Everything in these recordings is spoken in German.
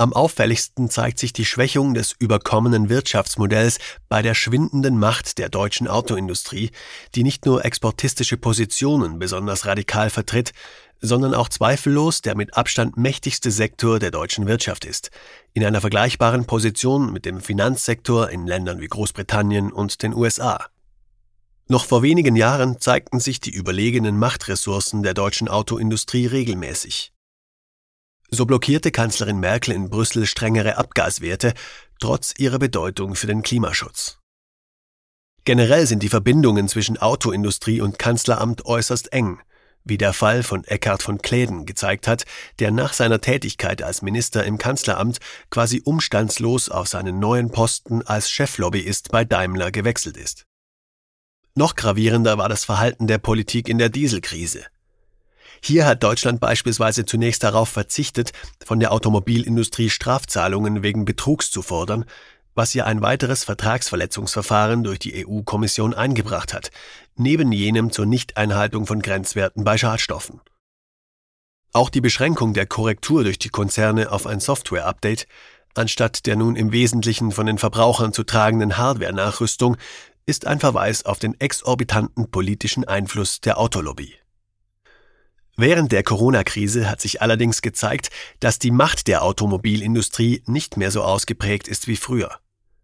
Am auffälligsten zeigt sich die Schwächung des überkommenen Wirtschaftsmodells bei der schwindenden Macht der deutschen Autoindustrie, die nicht nur exportistische Positionen besonders radikal vertritt, sondern auch zweifellos der mit Abstand mächtigste Sektor der deutschen Wirtschaft ist, in einer vergleichbaren Position mit dem Finanzsektor in Ländern wie Großbritannien und den USA. Noch vor wenigen Jahren zeigten sich die überlegenen Machtressourcen der deutschen Autoindustrie regelmäßig. So blockierte Kanzlerin Merkel in Brüssel strengere Abgaswerte, trotz ihrer Bedeutung für den Klimaschutz. Generell sind die Verbindungen zwischen Autoindustrie und Kanzleramt äußerst eng, wie der Fall von Eckhard von Kläden gezeigt hat, der nach seiner Tätigkeit als Minister im Kanzleramt quasi umstandslos auf seinen neuen Posten als Cheflobbyist bei Daimler gewechselt ist. Noch gravierender war das Verhalten der Politik in der Dieselkrise. Hier hat Deutschland beispielsweise zunächst darauf verzichtet, von der Automobilindustrie Strafzahlungen wegen Betrugs zu fordern, was ihr ein weiteres Vertragsverletzungsverfahren durch die EU-Kommission eingebracht hat, neben jenem zur Nichteinhaltung von Grenzwerten bei Schadstoffen. Auch die Beschränkung der Korrektur durch die Konzerne auf ein Software-Update, anstatt der nun im Wesentlichen von den Verbrauchern zu tragenden Hardware-Nachrüstung, ist ein Verweis auf den exorbitanten politischen Einfluss der Autolobby. Während der Corona-Krise hat sich allerdings gezeigt, dass die Macht der Automobilindustrie nicht mehr so ausgeprägt ist wie früher.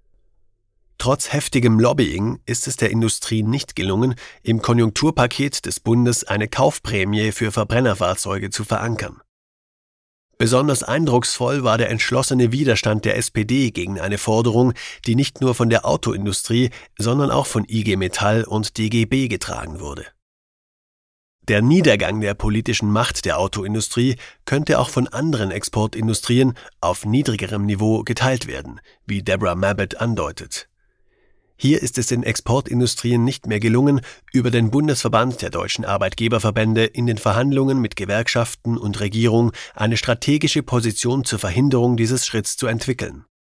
Trotz heftigem Lobbying ist es der Industrie nicht gelungen, im Konjunkturpaket des Bundes eine Kaufprämie für Verbrennerfahrzeuge zu verankern. Besonders eindrucksvoll war der entschlossene Widerstand der SPD gegen eine Forderung, die nicht nur von der Autoindustrie, sondern auch von IG Metall und DGB getragen wurde. Der Niedergang der politischen Macht der Autoindustrie könnte auch von anderen Exportindustrien auf niedrigerem Niveau geteilt werden, wie Deborah Mabbott andeutet. Hier ist es den Exportindustrien nicht mehr gelungen, über den Bundesverband der deutschen Arbeitgeberverbände in den Verhandlungen mit Gewerkschaften und Regierung eine strategische Position zur Verhinderung dieses Schritts zu entwickeln.